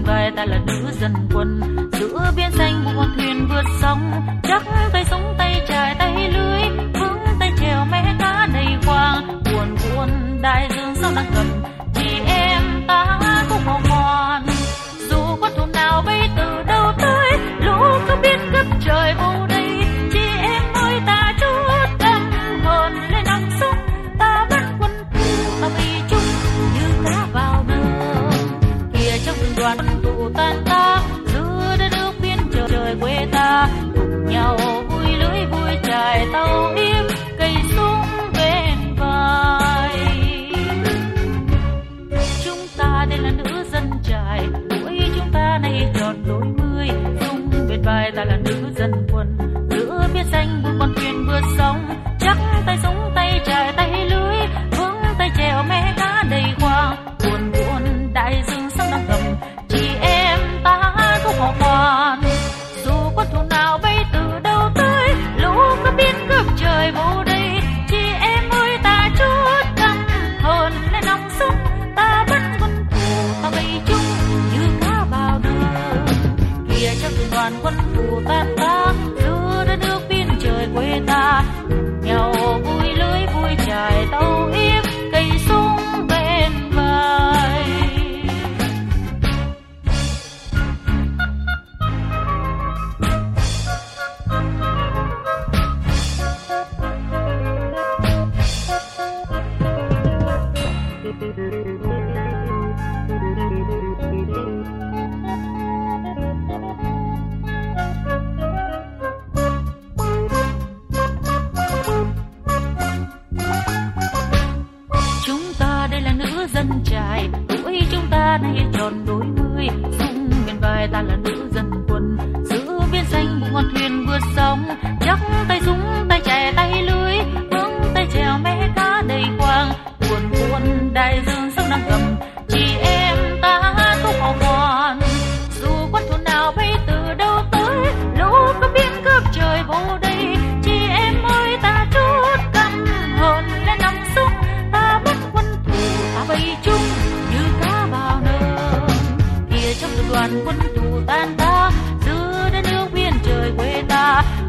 vai ta là nữ dân quân, giữa biển xanh một con thuyền vượt sóng, chắc tay súng tay chài tay lưới, vững tay chèo mé cá đầy khoang, buồn buồn đại dương sóng đang cầm, chị em ta cũng mong ngoan. Dù con thùng nào bay từ đâu tới, lũ cứ biết gấp trời vô đây, chị em ơi ta chút tâm hồn lên nòng súng, ta vẫn quân thù ta vì chung như cá vào bờ. Kìa trong từng đoàn quân tụ tan ta, giữa đất nước biên trời quê ta, cùng nhau vui lưới vui chài tàu yếm, cây súng bên vai. Chúng ta đây là nữ dân chài, tuổi chúng ta nay tròn đôi mươi, dung bên vai ta là nữ dân quân, giữa biển xanh một con thuyền vượt sóng, chắc tay súng tay chài tay lưới, vững tay chèo mé cá đầy khoang, buồn buồn đại dương sóng đang gầm, chị em ta cũng hò khoan. Dù quân thù nào bay từ đâu tới, lũ có biết cướp trời vô đây, chị em ơi ta chút tâm hồn lên nòng súng, ta vẫn quân thù ta bay chung như cá vào đường. Kìa trong từng đoàn quân thù tan ta, giữa đất nước biên trời quê ta, nhau vui lưới vui chài tàu yếm, cây súng bên vai. Chúng ta đây là nữ dân chài, tuổi chúng ta nay tròn đôi mươi, dung bên vai ta là nữ dân quân, giữa biển xanh một con thuyền vượt sóng, chắc tay súng tay chài tay lưới, vững tay chèo mé cá đầy khoang, buồn buồn đại dương sóng đang gầm, chị em ta cũng hò khoan. Dù quân thù nào bay từ đâu tới, lũ có biết cướp trời vô đây, chị em ơi ta chút tâm hồn lên nòng súng, ta bắt quân thù ta bay chung như cá vào nơm. Kìa trong từng đoàn quân thù tan ta, giữa đất nước biên trời quê ta,